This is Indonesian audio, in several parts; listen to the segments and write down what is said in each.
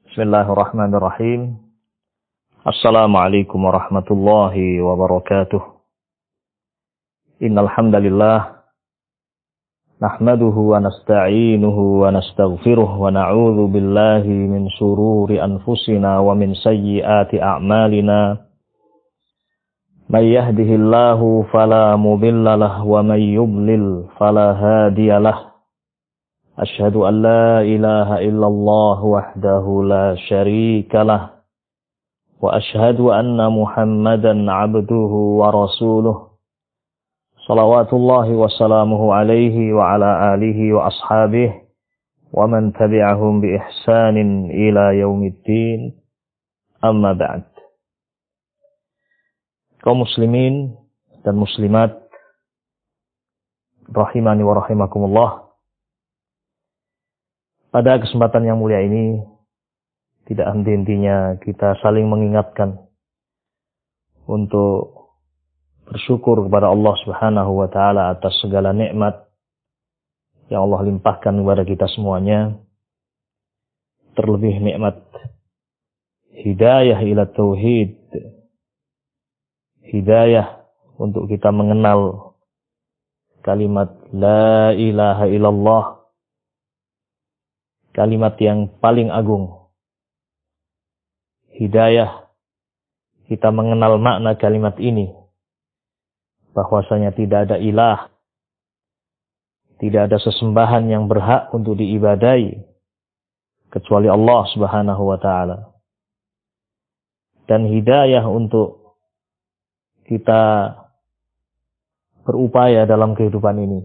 Bismillahirrahmanirrahim. Assalamualaikum warahmatullahi wabarakatuh. Innal hamdalillah nahmaduhu wa nasta'inuhu wa nastaghfiruh wa na'udzu billahi min shururi anfusina wa min sayyiati a'malina. May yahdihillahu fala mudilla lahu wa may yudlil fala hadiya lahu. Asyhadu an la ilaha illallah wahdahu la syarika lah. Wa asyhadu anna Muhammadan abduhu wa rasuluh. Salawatullahi wa salamuhu alaihi wa ala alihi wa ashabihi wa man tabi'ahum bi ihsanin ila yaumiddin. Amma ba'd. Kaum muslimin dan muslimat rahimani wa rahimakumullah. Pada kesempatan yang mulia ini, tidak henti-hentinya kita saling mengingatkan untuk bersyukur kepada Allah Subhanahu wa Ta'ala atas segala nikmat yang Allah limpahkan kepada kita semuanya. Terlebih nikmat hidayah ila tauhid, hidayah untuk kita mengenal kalimat la ilaha illallah, kalimat yang paling agung. Hidayah kita mengenal makna kalimat ini, bahwasanya tidak ada ilah, tidak ada sesembahan yang berhak untuk diibadai kecuali Allah Subhanahu wa Ta'ala. Dan hidayah untuk kita berupaya dalam kehidupan ini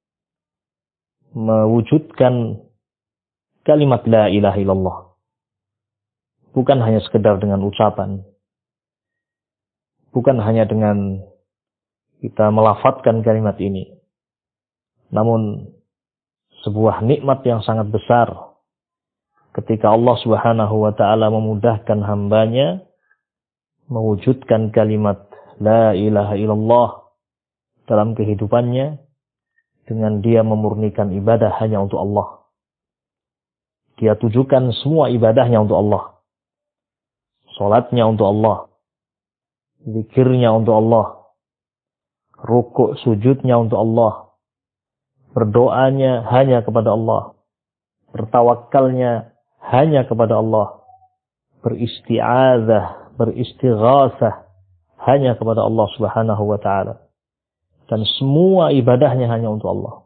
mewujudkan kalimat la ilaha illallah. Bukan hanya sekedar dengan ucapan. Bukan hanya dengan kita melafadzkan kalimat ini. Namun sebuah nikmat yang sangat besar ketika Allah Subhanahu wa Ta'ala memudahkan hambanya mewujudkan kalimat la ilaha illallah dalam kehidupannya dengan dia memurnikan ibadah hanya untuk Allah. Dia tujukan semua ibadahnya untuk Allah. Salatnya untuk Allah. Zikirnya untuk Allah. Rukuk sujudnya untuk Allah. Berdoanya hanya kepada Allah. Bertawakalnya hanya kepada Allah. Beristi'adzah, beristighatsah hanya kepada Allah Subhanahu wa Ta'ala. Dan semua ibadahnya hanya untuk Allah.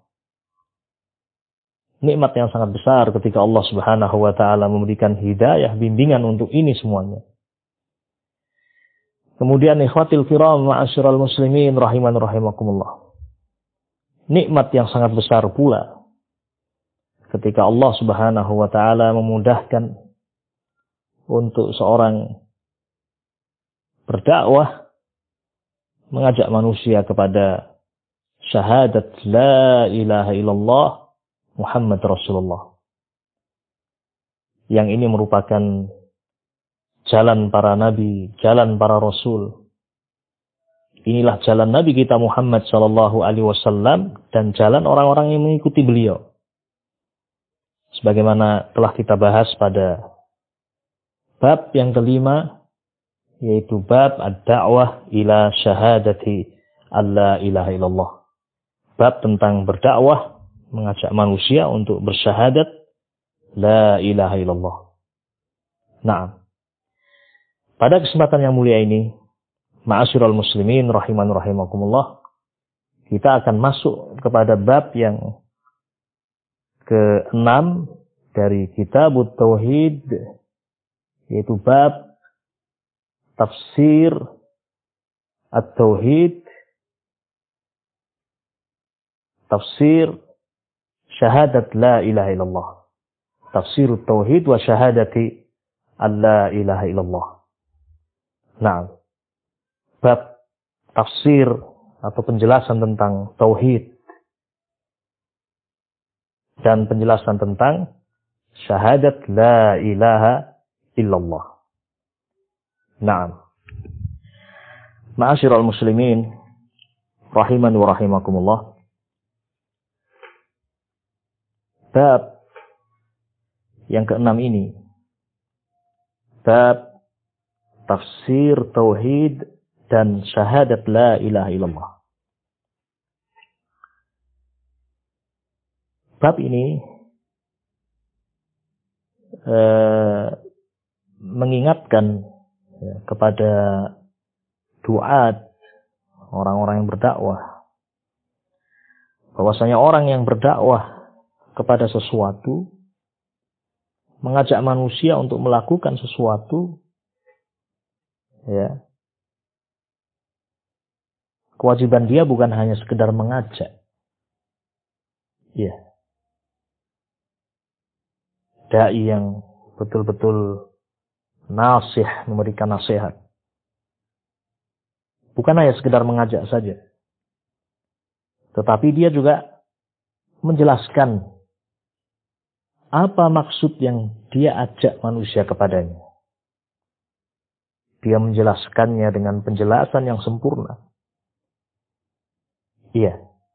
Nikmat yang sangat besar ketika Allah Subhanahu wa Ta'ala memberikan hidayah, bimbingan untuk ini semuanya. Kemudian ikhwatil kiram ma'asyiral muslimin rahiman rahimakumullah. Nikmat yang sangat besar pula ketika Allah Subhanahu wa Ta'ala memudahkan untuk seorang berdakwah, mengajak manusia kepada syahadat la ilaha illallah Muhammad Rasulullah. Yang ini merupakan jalan para nabi, jalan para rasul. Inilah jalan Nabi kita Muhammad sallallahu alaihi wasallam dan jalan orang-orang yang mengikuti beliau. Sebagaimana telah kita bahas pada bab yang kelima, yaitu bab ad-da'wah ila syahadati alla ilaha illallah. Bab tentang berdakwah, mengajak manusia untuk bersyahadat la ilaha illallah. Nah, pada kesempatan yang mulia ini, ma'asyiral muslimin rahiman rahimakumullah, kita akan masuk kepada bab yang ke-6 dari Kitabut Tauhid, yaitu bab tafsir at-tauhid, tafsir syahadat la ilaha illallah. Tafsirut tauhid wa syahadati alla ilaha illallah. Nah, bab tafsir atau penjelasan tentang tauhid dan penjelasan tentang syahadat la ilaha illallah. Nah, ma'asyiral muslimin rahiman wa rahimakumullah. Bab yang ke-6 ini bab tafsir tauhid dan syahadat la ilaha illallah. Bab ini mengingatkan kepada duat, orang-orang yang berdakwah, bahwasanya orang yang berdakwah kepada sesuatu, mengajak manusia untuk melakukan sesuatu, ya, kewajiban dia bukan hanya sekedar mengajak. Ya. Dai yang betul-betul nasih, memberikan nasihat. Bukan hanya sekedar mengajak saja. Tetapi dia juga menjelaskan apa maksud yang dia ajak manusia kepadanya. Dia menjelaskannya dengan penjelasan yang sempurna. Iya.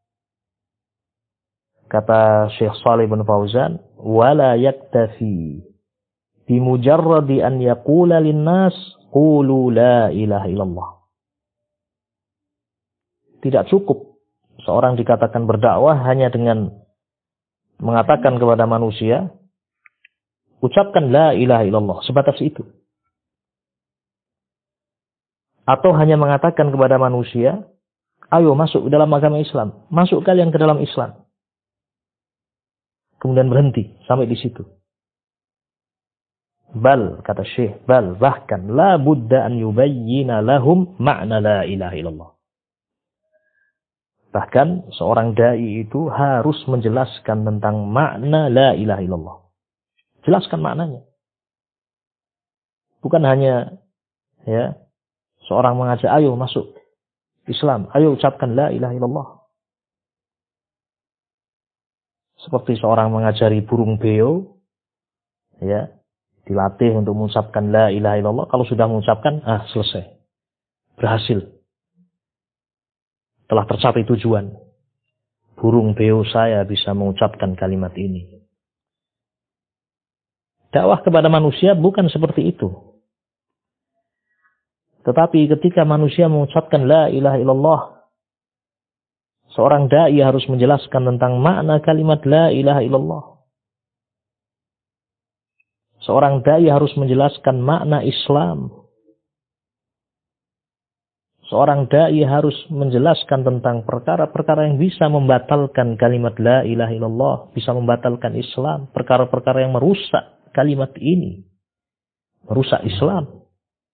Kata Syekh Shalih bin Fauzan, wala yaktafi bimujarradi an yaqula linnas qulu la ilaha illallah. Tidak cukup seorang dikatakan berdakwah hanya dengan mengatakan kepada manusia, ucapkan la ilaha illallah, sebatas itu. Atau hanya mengatakan kepada manusia, ayo masuk ke dalam agama Islam, masuk kalian ke dalam Islam. Kemudian berhenti sampai di situ. Bal, kata Syekh, bal, bahkan la budda an yubayyina lahum ma'na la ilaha illallah. Bahkan seorang dai itu harus menjelaskan tentang makna la ilaha illallah. Jelaskan maknanya. Bukan hanya ya seorang mengajak, ayo masuk Islam, ayo ucapkan la ilaha illallah. Seperti seorang mengajari burung beo, ya, dilatih untuk mengucapkan la ilaha illallah. Kalau sudah mengucapkan, selesai. Berhasil. Telah tercapai tujuan. Burung beo saya bisa mengucapkan kalimat ini. Dakwah kepada manusia bukan seperti itu. Tetapi ketika manusia mengucapkan la ilaha illallah, seorang dai harus menjelaskan tentang makna kalimat la ilaha illallah. Seorang dai harus menjelaskan makna Islam. Seorang dai harus menjelaskan tentang perkara-perkara yang bisa membatalkan kalimat la ilaha illallah, bisa membatalkan Islam, perkara-perkara yang merusak kalimat ini, merusak Islam.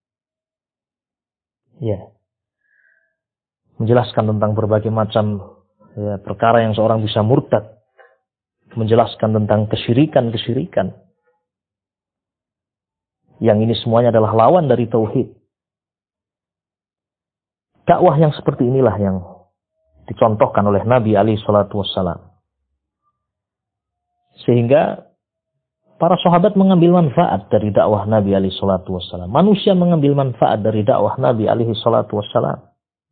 Ya. Menjelaskan tentang berbagai macam perkara yang seorang bisa murtad. Menjelaskan tentang kesyirikan-kesyirikan. Yang ini semuanya adalah lawan dari tauhid. Dakwah yang seperti inilah yang dicontohkan oleh Nabi alaihi salatu wassalam. Sehingga para sahabat mengambil manfaat dari dakwah Nabi alaihi salatu wassalam. Manusia mengambil manfaat dari dakwah Nabi alaihi salatu wassalam.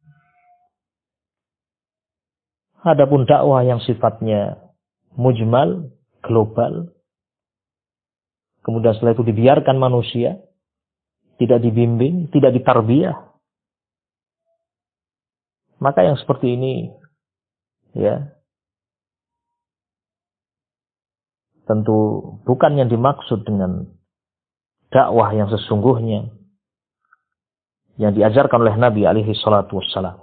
Adapun dakwah yang sifatnya mujmal, global, kemudian setelah itu dibiarkan manusia, tidak dibimbing, tidak ditarbiyah, maka yang seperti ini, ya, tentu bukan yang dimaksud dengan dakwah yang sesungguhnya yang diajarkan oleh Nabi alaihi salatu wassalam.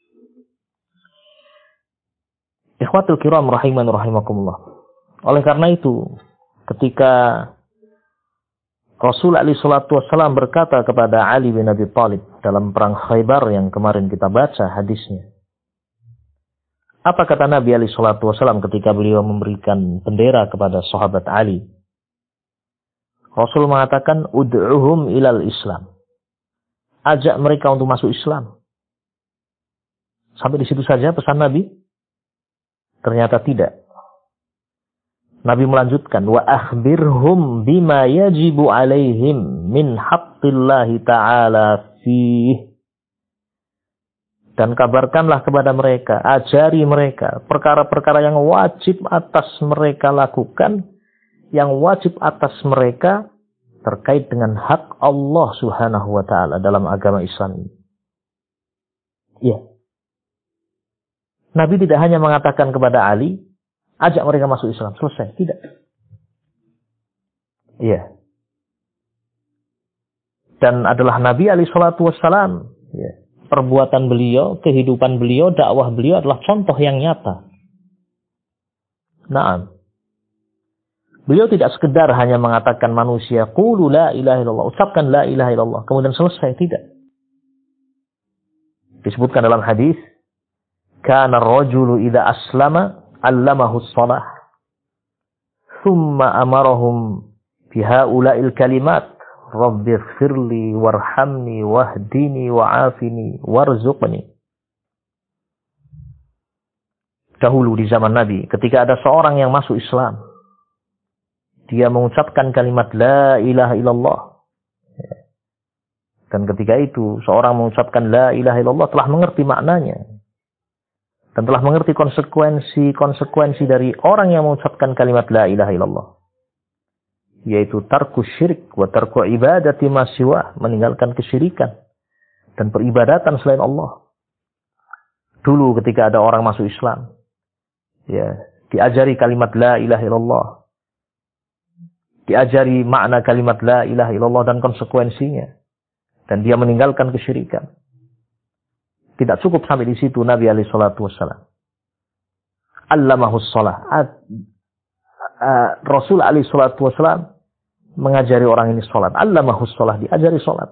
Ikhwatul kiram rahiman rahimakumullah. Oleh karena itu, ketika Rasul alaihi salatu wassalam berkata kepada Ali bin Abi Thalib dalam perang Khaybar yang kemarin kita baca hadisnya. Apa kata Nabi alaihi salatu wassalam ketika beliau memberikan bendera kepada sahabat Ali? Rasul mengatakan, ud'uhum ilal Islam. Ajak mereka untuk masuk Islam. Sampai di situ saja pesan Nabi? Ternyata tidak. Nabi melanjutkan, wa akhbirhum bima yajibu alaihim min haqqillahi ta'ala fih. Dan kabarkanlah kepada mereka, ajari mereka perkara-perkara yang wajib atas mereka lakukan, yang wajib atas mereka terkait dengan hak Allah Subhanahu wa taala dalam agama Islam ini. Iya. Nabi tidak hanya mengatakan kepada Ali, ajak mereka masuk Islam, selesai. Tidak. Iya. Dan adalah Nabi alaihi salatu wassalam. Ya. Perbuatan beliau, kehidupan beliau, dakwah beliau adalah contoh yang nyata. Naam. Beliau tidak sekedar hanya mengatakan manusia, qulu la ilaha illallah, ucapkan la ilaha illallah, kemudian selesai. Tidak. Disebutkan dalam hadis, kana ar-rajulu idza aslama 'allamahu as-shalah. Thumma amarahum bi haula'il kalimat. Rabbighfirli warhamni wahdini wa'afini warzuqni. Dahulu di zaman Nabi, ketika ada seorang yang masuk Islam, dia mengucapkan kalimat la ilaha illallah. Dan ketika itu, seorang mengucapkan la ilaha illallah telah mengerti maknanya. Dan telah mengerti konsekuensi dari orang yang mengucapkan kalimat la ilaha illallah. Yaitu tarku syirik wa tarku ibadati ma siwa, meninggalkan kesyirikan dan peribadatan selain Allah. Dulu ketika ada orang masuk Islam, ya, diajari kalimat la ilaha illallah, diajari makna kalimat la ilaha illallah dan konsekuensinya, dan dia meninggalkan kesyirikan. Tidak cukup sampai di situ, Nabi alaihi salatu wassalam allamahus shalah. Rasul alaihi salatu wassalam mengajari orang ini salat. Allamahus shalah, diajari salat.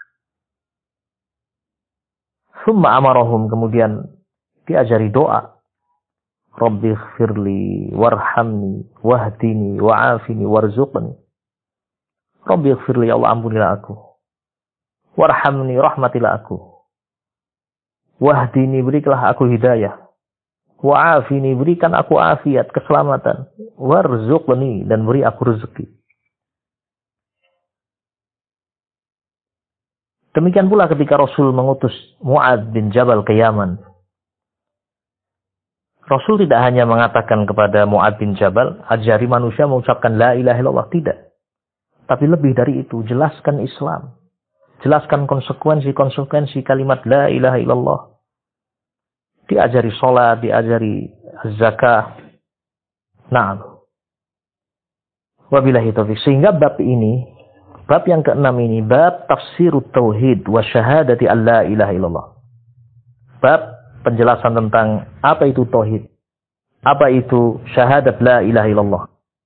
Tsumma amarahum, kemudian diajari doa. Rabbighfirli warhamni wahdini wa'afini warzuqni. Rabbighfirli, ya Allah ampunilah aku. Warhamni, rahmatilah aku. Wahdini, berikanlah aku hidayah. Wa'afini, berikan aku afiat, keselamatan. Warzuqni, dan beri aku rezeki. Demikian pula ketika Rasul mengutus Mu'adz bin Jabal ke Yaman. Rasul tidak hanya mengatakan kepada Mu'adz bin Jabal, ajari manusia mengucapkan la ilaha illallah, tidak. Tapi lebih dari itu, jelaskan Islam. Jelaskan konsekuensi kalimat la ilaha illallah. Diajari sholat, diajari zakah. Naam. Wabillahi taufiq. Sehingga bab ini, bab yang ke-6 ini, bab tafsirut tauhid wa syahadati an la ilaha illallah. Bab penjelasan tentang apa itu tauhid, apa itu syahadat la ilaha illallah.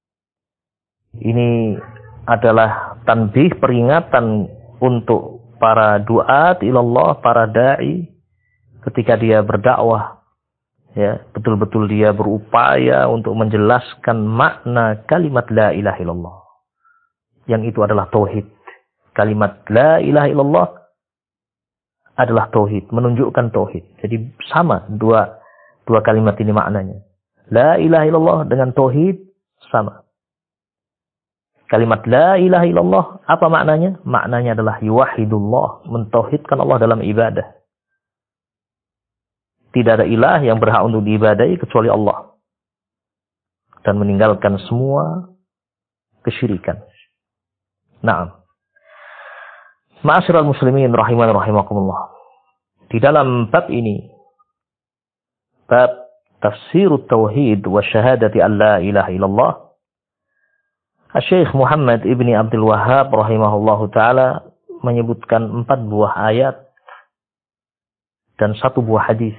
Ini adalah tanbih, peringatan untuk para duat ilallah, para da'i, ketika dia berdakwah, ya, betul-betul dia berupaya untuk menjelaskan makna kalimat la ilaha illallah. Yang itu adalah tauhid. Kalimat la ilaha illallah adalah tauhid, menunjukkan tauhid. Jadi sama dua kalimat ini maknanya. La ilaha illallah dengan tauhid sama. Kalimat la ilaha illallah apa maknanya? Maknanya adalah yuwahhidullah, mentauhidkan Allah dalam ibadah. Tidak ada ilah yang berhak untuk diibadahi kecuali Allah. Dan meninggalkan semua kesyirikan. Naam. Ma'asyiral muslimin rahiman rahimakumullah. Di dalam bab ini, bab tafsirut tauhid wa syahadati an la ilaha illallah, Syekh Muhammad ibni Abdul Wahhab rahimahullahu ta'ala menyebutkan 4 buah ayat dan 1 buah hadis.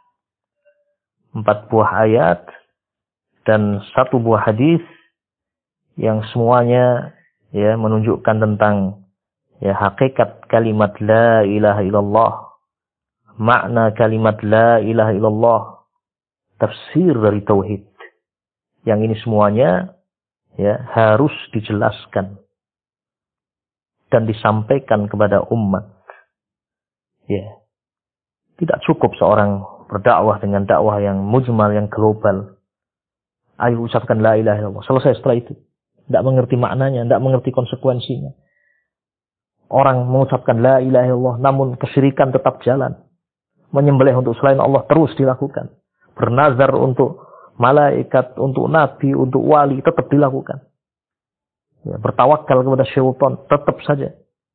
4 buah ayat dan 1 buah hadis yang semuanya, ya, menunjukkan tentang, ya, hakikat kalimat la ilaha illallah, makna kalimat la ilaha illallah, tafsir dari tauhid. Yang ini semuanya, ya, harus dijelaskan dan disampaikan kepada umat. Ya. Tidak cukup seorang berdakwah dengan dakwah yang mujmal, yang global. Ayo ucapkan la ilaha illallah. Selesai setelah itu. Tidak mengerti maknanya, tidak mengerti konsekuensinya. Orang mengucapkan la ilaha illallah, namun kesyirikan tetap jalan. Menyembelih untuk selain Allah terus dilakukan. Bernazar untuk malaikat, untuk nabi, untuk wali tetap dilakukan. ya, bertawakal kepada syaitan, tetap saja.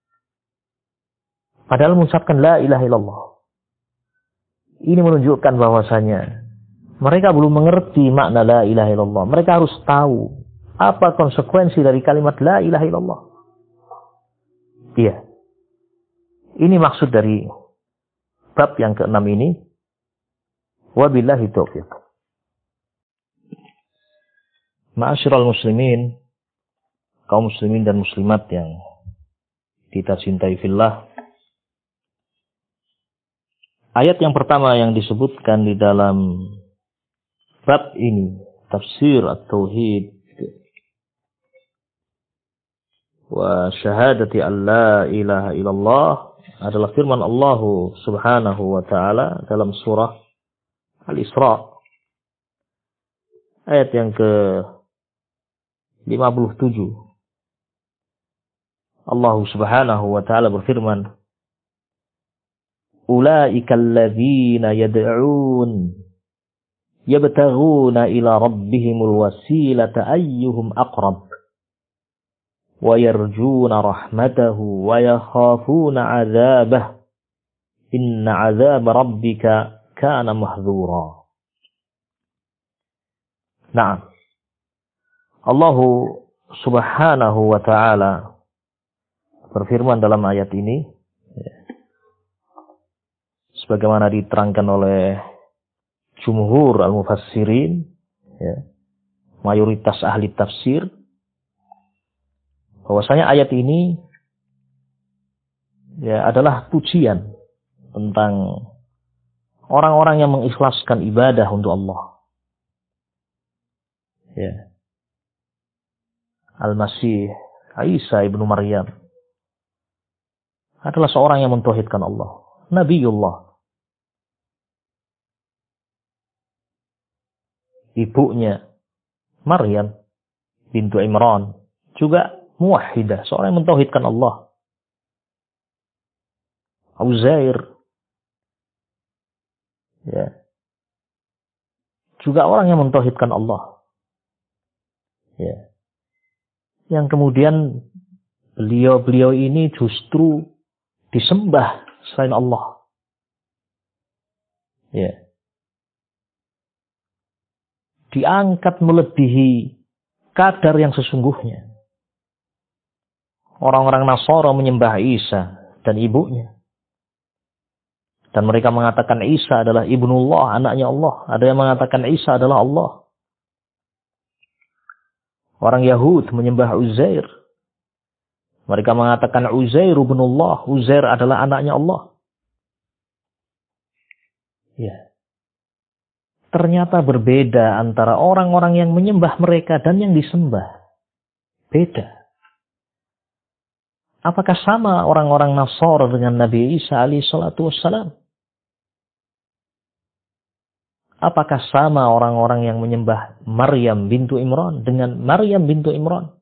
Padahal mengucapkan la ilaha illallah. Ini menunjukkan bahwasanya mereka belum mengerti makna la ilaha illallah. Mereka harus tahu apa konsekuensi dari kalimat la ilaha illallah. Iya. Ini maksud dari bab yang ke-6 ini. Wabillahi taufiq. Ma'asyiral muslimin, kaum muslimin dan muslimat yang kita cintai fillah. Ayat yang pertama yang disebutkan di dalam bab ini, tafsir at-tauhid wa syahadati an la ilaha illallah, adalah firman Allah Subhanahu wa taala dalam surah Al-Isra ayat yang ke-57. Allah Subhanahu wa taala berfirman, ulaika alladzina yad'un yabtaghuna ila rabbihimul wasilata ayyuhum aqrab wa yarjuna rahmatahu wa yakhafuna 'adzabah inna 'adzab rabbika kana mahdhura. Nah, Allah Subhanahu wa taala berfirman dalam ayat ini, sebagaimana diterangkan oleh jumhur al-mufassirin, ya, mayoritas ahli tafsir, bahwasanya ayat ini ya adalah pujian tentang orang-orang yang mengikhlaskan ibadah untuk Allah. Ya. Al-Masih Isa ibnu Maryam adalah seorang yang mentauhidkan Allah, Nabiullah. Ibunya Maryam bintu Imran juga muwahhidah, seorang yang mentauhidkan Allah. Uzair, ya, juga orang yang mentauhidkan Allah. Ya. Yang kemudian beliau ini justru disembah selain Allah. Ya. Diangkat melebihi kadar yang sesungguhnya. Orang-orang Nasara menyembah Isa dan ibunya. Dan mereka mengatakan Isa adalah ibnullah, anaknya Allah. Ada yang mengatakan Isa adalah Allah. Orang Yahud menyembah Uzair. Mereka mengatakan Uzair ibnullah, Uzair adalah anaknya Allah. Ya. Ternyata berbeda antara orang-orang yang menyembah mereka dan yang disembah. Beda. Apakah sama orang-orang Nasara dengan Nabi Isa alaihi salatu wassalam? Apakah sama orang-orang yang menyembah Maryam bintu Imran dengan Maryam bintu Imran?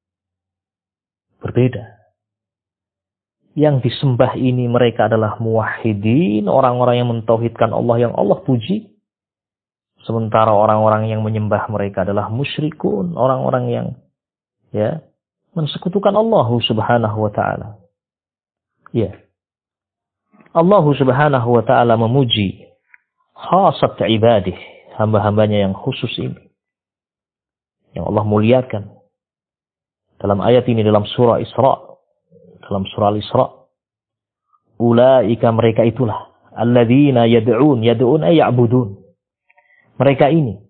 Berbeda. Yang disembah ini mereka adalah muwahhidin, orang-orang yang mentauhidkan Allah, yang Allah puji. Sementara orang-orang yang menyembah mereka adalah musyrikun, orang-orang yang ya mensekutukan Allah Subhanahu wa taala. Ya. Allah Subhanahu wa taala memuji khasat ibadih, hamba-hambanya yang khusus ini, yang Allah muliakan. Dalam ayat ini, dalam surah Isra, dalam surah Al-Isra, ulaika, mereka itulah, alladzina yad'un ay ya'budun. Mereka ini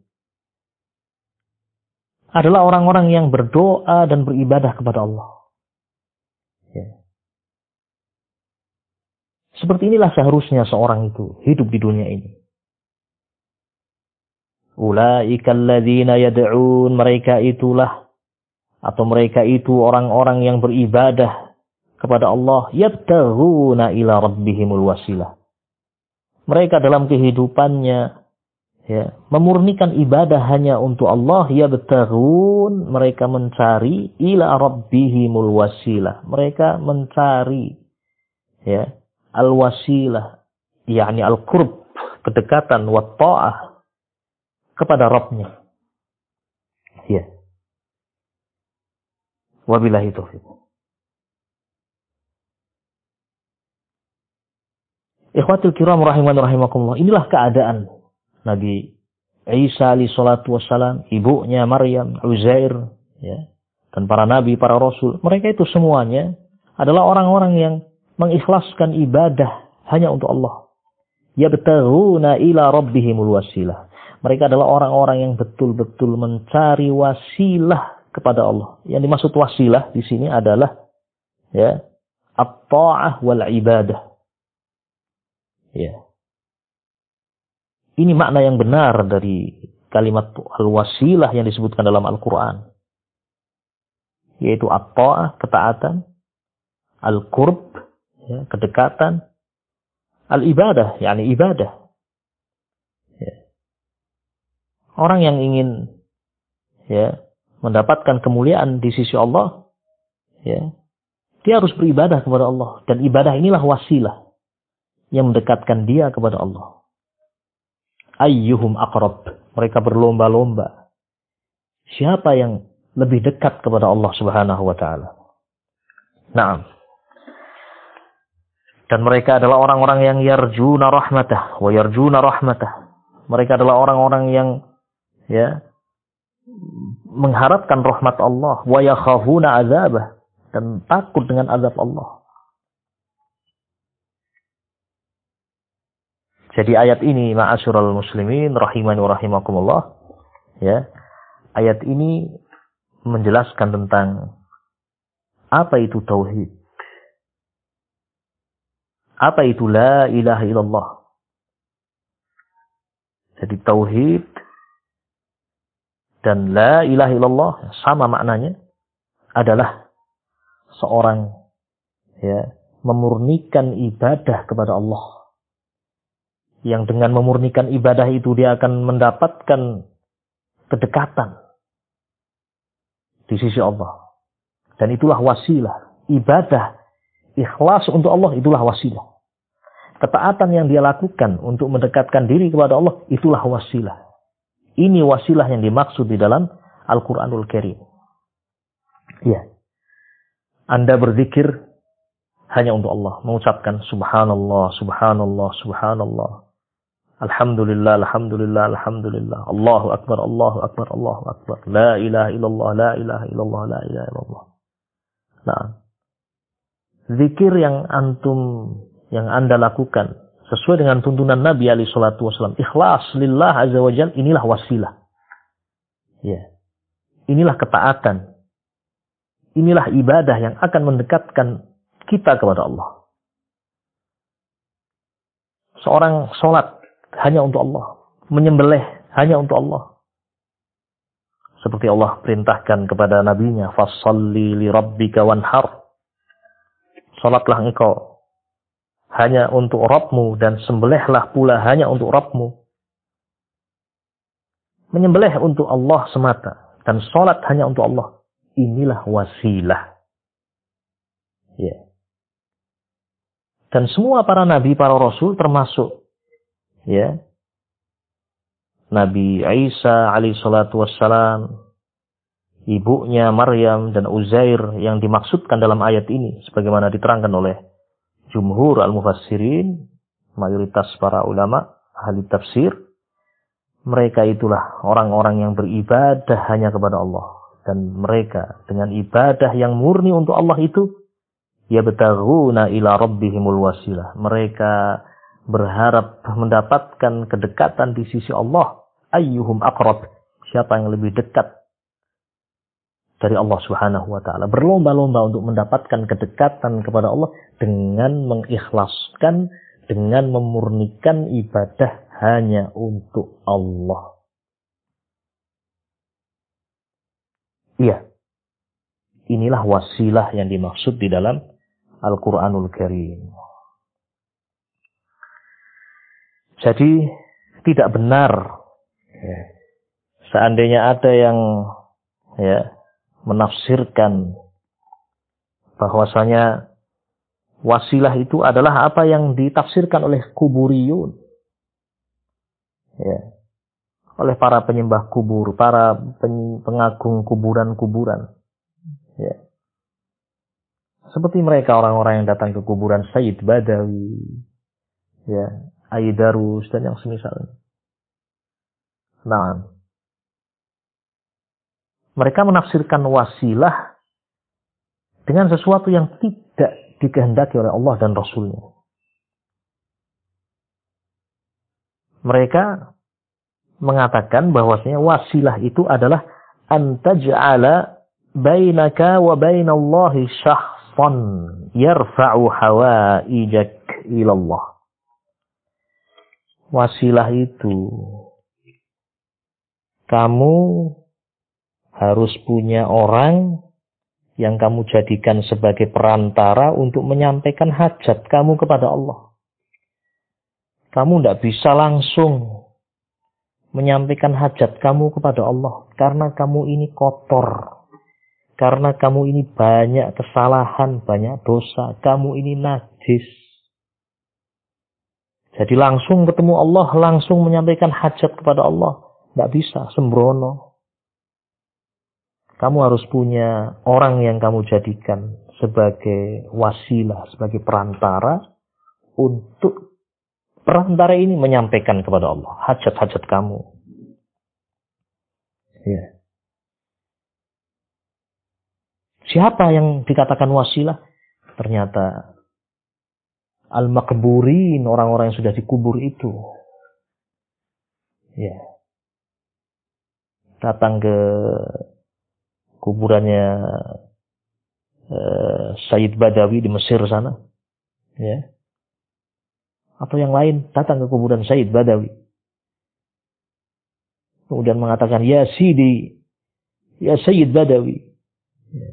adalah orang-orang yang berdoa dan beribadah kepada Allah. Ya. Seperti inilah seharusnya seorang itu hidup di dunia ini. Ulaika alladzina yad'un, mereka itulah, atau mereka itu orang-orang yang beribadah kepada Allah, yabtaghuna ila rabbihimul wasilah. Mereka dalam kehidupannya ya, memurnikan ibadah hanya untuk Allah, yabtaghun, mereka mencari ila rabbihimul wasilah. Mereka mencari ya, al-wasilah, yakni al-qurb, kedekatan, wa ta'ah kepada Rabbnya. Ya. Wabillahi taufiq. Ikhwatul kiram rahiman rahimakumullah. Inilah keadaan Nabi Isa alaihi salatu wassalam, ibunya Maryam, Uzair, ya, dan para nabi, para rasul. Mereka itu semuanya adalah orang-orang yang mengikhlaskan ibadah hanya untuk Allah. Yabtaghuna ila rabbihimul wasilah. Mereka adalah orang-orang yang betul-betul mencari wasilah kepada Allah. Yang dimaksud wasilah di sini adalah ya, at-ta'ah wal ibadah. Ya. Ini makna yang benar dari kalimat al-wasilah yang disebutkan dalam Al-Quran. Yaitu at-ta'ah, ketaatan, al-qurb, ya, kedekatan, al-ibadah, yakni ibadah. Ya. Orang yang ingin ya, mendapatkan kemuliaan di sisi Allah, ya, dia harus beribadah kepada Allah. Dan ibadah inilah wasilah yang mendekatkan dia kepada Allah. Ayyuhum aqrab. Mereka berlomba-lomba. Siapa yang lebih dekat kepada Allah Subhanahu wa ta'ala. Naam. Dan mereka adalah orang-orang yang yarjuna rahmatah wa yarjuna rahmatah. Mereka adalah orang-orang yang ya mengharapkan rahmat Allah wa yakhafuna azabah, dan takut dengan azab Allah. Jadi ayat ini ma'asyiral muslimin rahimani wa rahimakumullah, ya. Ayat ini menjelaskan tentang apa itu tauhid. Apa itu la ilaha illallah? Jadi tauhid dan la ilaha illallah sama maknanya, adalah seorang ya memurnikan ibadah kepada Allah. Yang dengan memurnikan ibadah itu dia akan mendapatkan kedekatan di sisi Allah. Dan itulah wasilah. Ibadah ikhlas untuk Allah itulah wasilah. Ketaatan yang dia lakukan untuk mendekatkan diri kepada Allah itulah wasilah. Ini wasilah yang dimaksud di dalam Al-Quranul Karim. Ya. Anda berzikir hanya untuk Allah. Mengucapkan subhanallah, subhanallah, subhanallah. Alhamdulillah, alhamdulillah, alhamdulillah. Allahu akbar, Allahu akbar, Allahu akbar. La ilaha illallah, la ilaha illallah, la ilaha illallah. Nah. Zikir yang Anda lakukan sesuai dengan tuntunan Nabi alaihi salatu wasallam, ikhlas lillah azza wajalla, inilah wasilah. Ya. Inilah ketaatan. Inilah ibadah yang akan mendekatkan kita kepada Allah. Seorang sholat hanya untuk Allah, menyembelih hanya untuk Allah. Seperti Allah perintahkan kepada nabinya, fassalli li rabbika wanhar. Salatlah engkau hanya untuk Rabbmu dan sembelihlah pula hanya untuk Rabbmu. Menyembelih untuk Allah semata dan salat hanya untuk Allah. Inilah wasilah. Ya. Dan semua para nabi, para rasul termasuk ya Nabi Isa alaihi salatu wassalam, ibunya Maryam dan Uzair yang dimaksudkan dalam ayat ini sebagaimana diterangkan oleh jumhur al-mufassirin, mayoritas para ulama ahli tafsir, mereka itulah orang-orang yang beribadah hanya kepada Allah. Dan mereka dengan ibadah yang murni untuk Allah itu yabtaghuna ila rabbihimul wasilah. Mereka berharap mendapatkan kedekatan di sisi Allah. Ayyuhum aqrab. Siapa yang lebih dekat dari Allah Subhanahu wa ta'ala. Berlomba-lomba untuk mendapatkan kedekatan kepada Allah dengan mengikhlaskan, dengan memurnikan ibadah hanya untuk Allah. Iya. Inilah wasilah yang dimaksud di dalam Al-Quranul Karim. Jadi tidak benar ya, seandainya ada yang ya menafsirkan bahwasanya wasilah itu adalah apa yang ditafsirkan oleh kuburiyun, ya, oleh para penyembah kubur, para pengagung kuburan-kuburan. Ya. Seperti mereka orang-orang yang datang ke kuburan Sayyid Badawi, ya, Aidarus dan yang semisalnya. Nah, mereka menafsirkan wasilah dengan sesuatu yang tidak dikehendaki oleh Allah dan Rasulnya. Mereka mengatakan bahwasanya wasilah itu adalah antaj'ala bainaka wa bainallahi syakhsan yarfa'u hawaijak ilallah. Wasilah itu kamu harus punya orang yang kamu jadikan sebagai perantara untuk menyampaikan hajat kamu kepada Allah. Kamu tidak bisa langsung menyampaikan hajat kamu kepada Allah. Karena kamu ini kotor. Karena kamu ini banyak kesalahan, banyak dosa. Kamu ini najis. Jadi langsung ketemu Allah, langsung menyampaikan hajat kepada Allah. Tidak bisa, sembrono. Kamu harus punya orang yang kamu jadikan sebagai wasilah, sebagai perantara untuk perantara ini menyampaikan kepada Allah hajat-hajat kamu. Ya. Siapa yang dikatakan wasilah? Ternyata al-maqburin, orang-orang yang sudah dikubur itu. Ya. Datang ke kuburannya Sayyid Badawi di Mesir sana, ya. Atau yang lain datang ke kuburan Sayyid Badawi, kemudian mengatakan, ya Sidi, ya Sayyid Badawi, ya.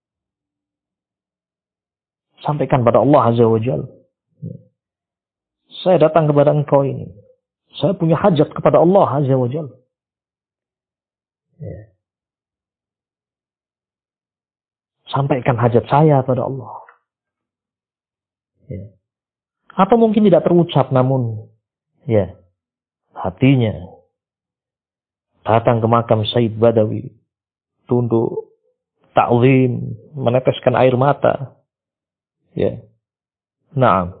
Sampaikan pada Allah Azza wa Jalla, ya. Saya datang kepada engkau ini, saya punya hajat kepada Allah Azza wa Jalla, ya. Sampaikan hajat saya pada Allah. Ya. Atau mungkin tidak terucap, namun ya hatinya datang ke makam Sayyid Badawi, tunduk, ta'zim, meneteskan air mata. Ya. Naam.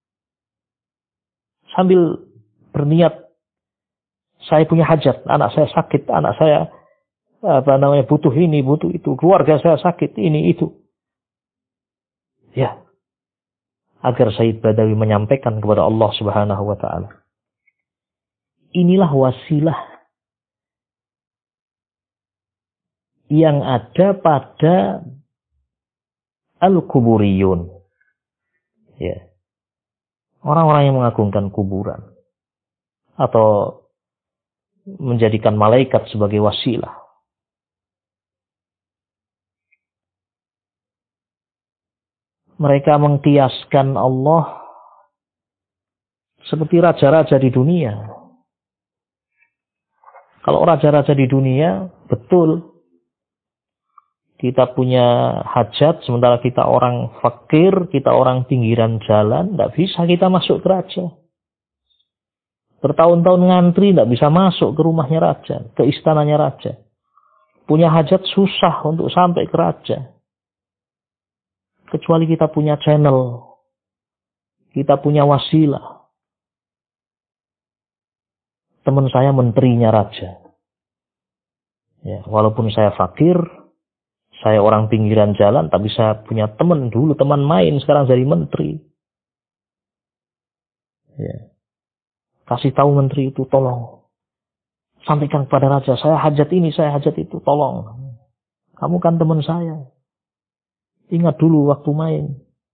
Sambil berniat, saya punya hajat, anak saya sakit, anak saya butuh ini, butuh itu, keluarga saya sakit, ini, itu. Ya. Agar Sayyid Badawi menyampaikan kepada Allah Subhanahu wa ta'ala. Inilah wasilah yang ada pada al-kuburiyun. Ya. Orang-orang yang mengagungkan kuburan. Atau menjadikan malaikat sebagai wasilah. Mereka mengkiaskan Allah seperti raja-raja di dunia. Kalau raja-raja di dunia, betul, kita punya hajat, sementara kita orang fakir, kita orang pinggiran jalan, tidak bisa kita masuk ke raja. Bertahun-tahun ngantri, tidak bisa masuk ke rumahnya raja, ke istananya raja. Punya hajat susah untuk sampai ke raja. Kecuali kita punya channel, kita punya wasilah. Teman saya menterinya raja. Ya, walaupun saya fakir, saya orang pinggiran jalan, tapi saya punya teman dulu, teman main, sekarang jadi menteri. Ya. Kasih tahu menteri itu, tolong sampaikan kepada raja, saya hajat ini, saya hajat itu, tolong. Kamu kan teman saya. Ingat dulu waktu main.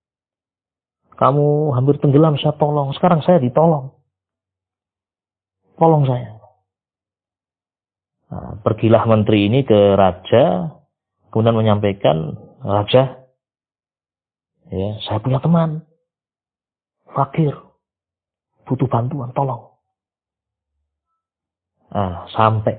Kamu hampir tenggelam, saya tolong. Sekarang saya ditolong. Tolong saya. Nah, pergilah menteri ini ke raja, kemudian menyampaikan, raja, ya, saya punya teman, fakir, butuh bantuan, tolong. Nah, sampai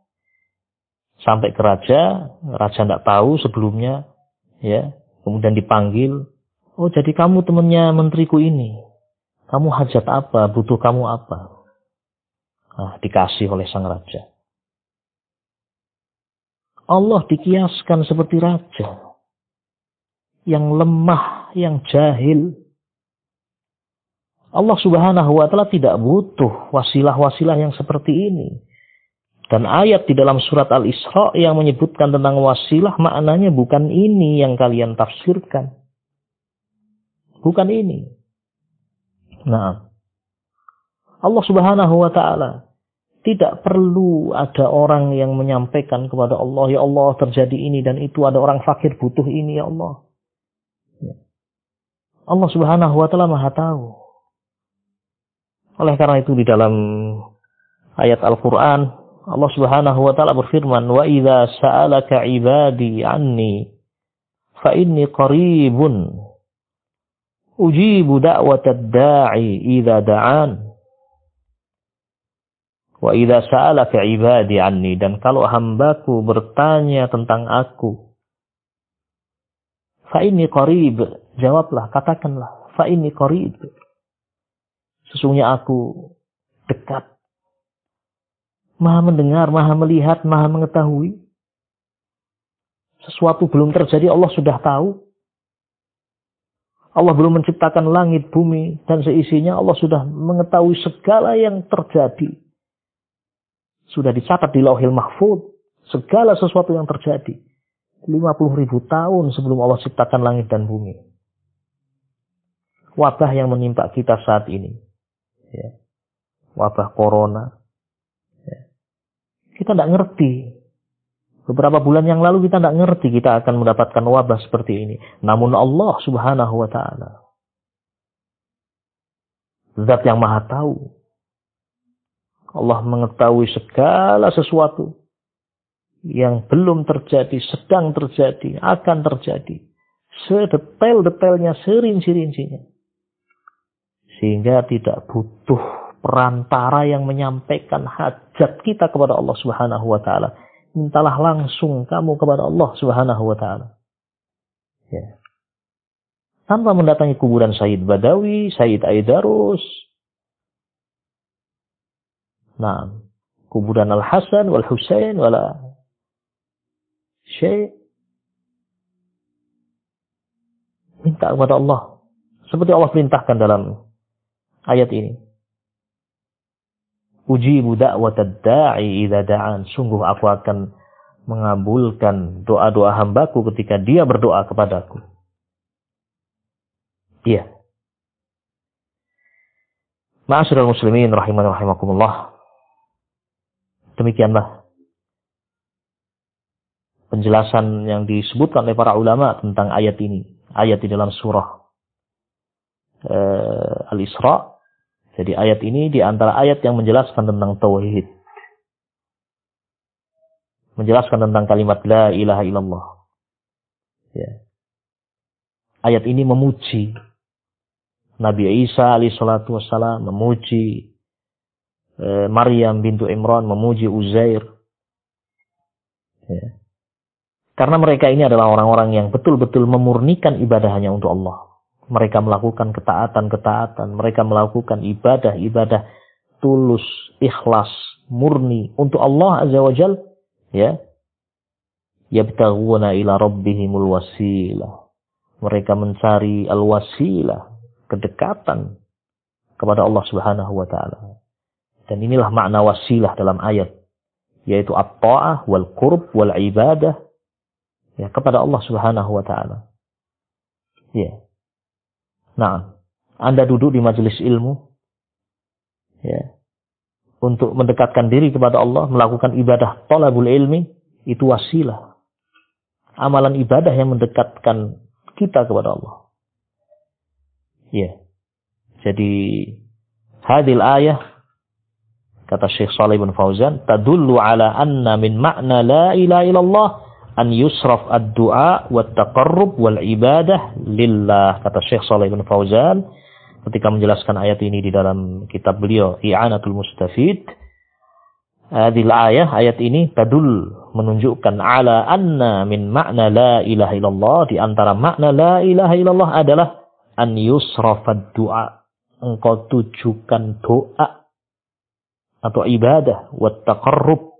ke raja tidak tahu sebelumnya, ya, kemudian dipanggil, oh jadi kamu temannya menteriku ini, kamu hajat apa, butuh kamu apa? Nah, dikasih oleh sang raja. Allah dikiaskan seperti raja. yang lemah, yang jahil. Allah Subhanahu wa ta'ala tidak butuh wasilah-wasilah yang seperti ini. Dan ayat di dalam surat Al-Isra yang menyebutkan tentang wasilah, maknanya bukan ini yang kalian tafsirkan. Bukan ini. Nah, Allah Subhanahu wa ta'ala tidak perlu ada orang yang menyampaikan kepada Allah, ya Allah terjadi ini dan itu, ada orang fakir butuh ini, ya Allah. Allah Subhanahu wa ta'ala Maha tahu. Oleh karena itu di dalam ayat Al-Quran Allah Subhanahu wa ta'ala berfirman, wa idza sa'alaka ibadi anni fa inni qaribun ujibu da'watad da'i idza da'an. Wa idza sa'alaka ibadi anni, dan kalau hambaku bertanya tentang aku, fa inni qarib, jawablah, katakanlah, fa inni qarib, sesungguhnya aku dekat. Maha mendengar, maha melihat, maha mengetahui. Sesuatu belum terjadi, Allah sudah tahu. Allah belum menciptakan langit, bumi, dan seisinya. Allah sudah mengetahui segala yang terjadi. Sudah dicatat di Lauhil Mahfuz. Segala sesuatu yang terjadi. 50.000 tahun sebelum Allah ciptakan langit dan bumi. Wabah yang menimpa kita saat ini. Ya. Wabah corona. Ya. Kita tidak ngerti. Beberapa bulan yang lalu kita tidak ngerti kita akan mendapatkan wabah seperti ini. Namun Allah Subhanahu wa ta'ala, Zat yang Maha tahu. Allah mengetahui segala sesuatu yang belum terjadi, sedang terjadi, akan terjadi. Sedetail-detailnya, serinci-rincinya. Sehingga tidak butuh perantara yang menyampaikan hajat kita kepada Allah Subhanahu wa ta'ala. Mintalah langsung kamu kepada Allah Subhanahu wa ta'ala. Ya. Tanpa mendatangi kuburan Sayyid Badawi, Sayyid Aidarus. Nah, kuburan Al-Hasan wal Husain wala syai'. Minta kepada Allah. Seperti Allah perintahkan dalam ayat ini. Ujibu da'watad da'i idza da'an. Sungguh aku akan mengabulkan doa-doa hambaku ketika dia berdoa kepadaku. Iya. Ma'asyiral muslimin rahimani rahimakumullah. Demikianlah penjelasan yang disebutkan oleh para ulama tentang ayat ini. Ayat di dalam surah Al-Isra. Jadi ayat ini di antara ayat yang menjelaskan tentang tauhid. Menjelaskan tentang kalimat la ilaha illallah. Ya. Ayat ini memuji Nabi Isa alaihi salatu wassalam, memuji Maryam bintu Imran, memuji Uzair. Ya. Karena mereka ini adalah orang-orang yang betul-betul memurnikan ibadah hanya untuk Allah. Mereka melakukan ketaatan-ketaatan. Mereka melakukan ibadah-ibadah tulus, ikhlas, murni untuk Allah Azza wa Jal. Ya. Yabtaghuna ila rabbihimul wasilah. Mereka mencari al-wasilah, kedekatan kepada Allah Subhanahu wa ta'ala. Dan inilah makna wasilah dalam ayat. Yaitu at-ta'ah wal qurb wal ibadah. Ya, kepada Allah Subhanahu wa ta'ala. Ya. Nah, Anda duduk di majelis ilmu, ya, untuk mendekatkan diri kepada Allah, melakukan ibadah thalabul ilmi, itu wasilah. Amalan ibadah yang mendekatkan kita kepada Allah. Ya. Jadi, hadil ayah, kata Syekh Shalih bin Fauzan, tadullu ala anna min ma'na la ilaha illallah an yusraf ad-du'a wa taqarrub wal ibadah lillah. Kata Syekh Shalih bin Fauzan ketika menjelaskan ayat ini di dalam kitab beliau I'anatul Mustafid, ayat ini tadul, menunjukkan ala anna min makna la ilaha illallah, di antara makna la ilaha illallah adalah an yusraf ad-du'a, engkau tujukan doa atau ibadah, wa taqarrub,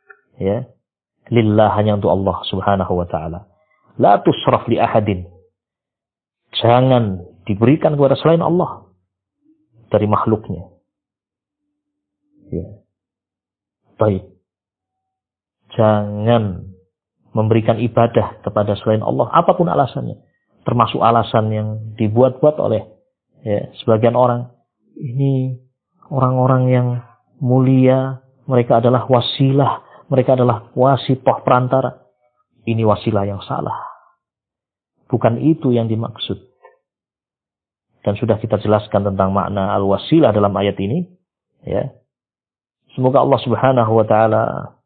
ya, lillah, hanya untuk Allah Subhanahu wa ta'ala. La tusraf li ahadin. Jangan diberikan kepada selain Allah dari makhluknya. Ya. Baik. Jangan memberikan ibadah kepada selain Allah, apapun alasannya. Termasuk alasan yang dibuat-buat oleh sebagian orang. Ini orang-orang yang mulia, mereka adalah wasilah, mereka adalah wasitoh perantara. Ini wasilah yang salah. Bukan itu yang dimaksud. Dan sudah kita jelaskan tentang makna al-wasilah dalam ayat ini. Ya. Semoga Allah Subhanahu wa taala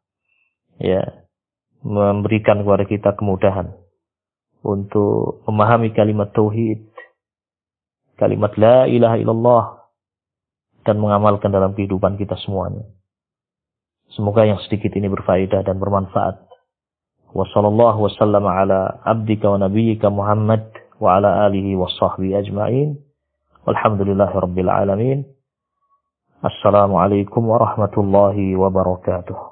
memberikan kepada kita kemudahan untuk memahami kalimat tauhid, kalimat la ilaha illallah, dan mengamalkan dalam kehidupan kita semuanya. Semoga yang sedikit ini berfaedah dan bermanfaat. Wa sallallahu wasallam ala abdika wa nabiyyika Muhammad wa ala alihi wa sahbihi ajma'in. Walhamdulillahi rabbil alamin. Assalamualaikum warahmatullahi wabarakatuh.